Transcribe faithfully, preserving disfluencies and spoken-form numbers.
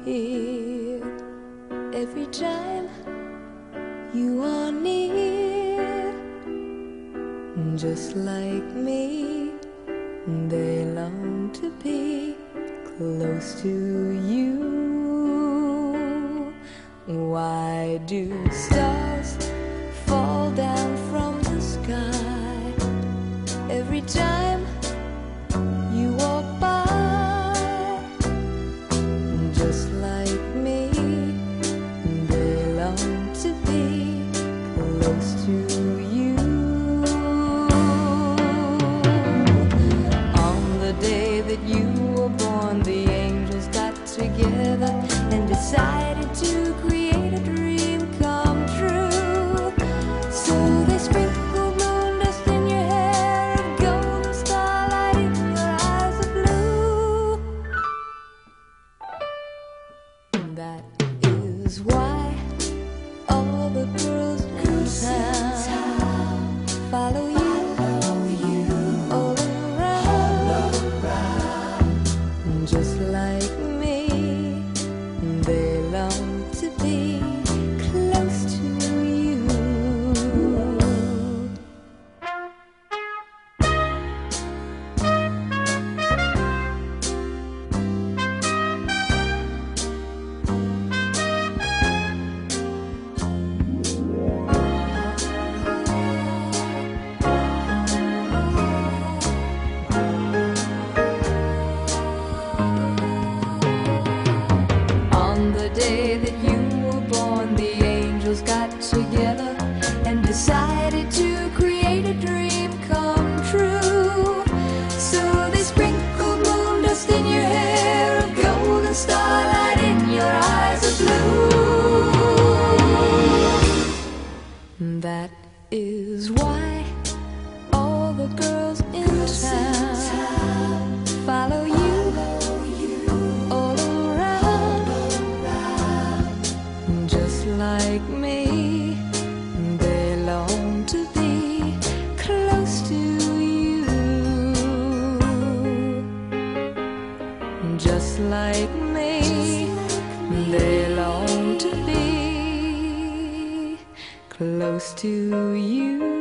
here. Every time you are near, just like me, they long to be close to you. Why do stars fall down from the sky every time you walk by? Just like me, they long to be close to you. On the day that you were born, the angels got together and decided to create a dream come true. So they sprinkled moon dust in your hair of gold and starlight in your eyes of blue. That is why all the girls in town follow you all around. Just like me, they long to be close to you. On the day that you were born, the angels got together and decided to create a dream come true. So they sprinkled moon dust in your hair of gold and starlight in your eyes of blue. That is why all the girls in town follow you all around. Just like me, they long to be close to you. Just like me, they long to be close to you.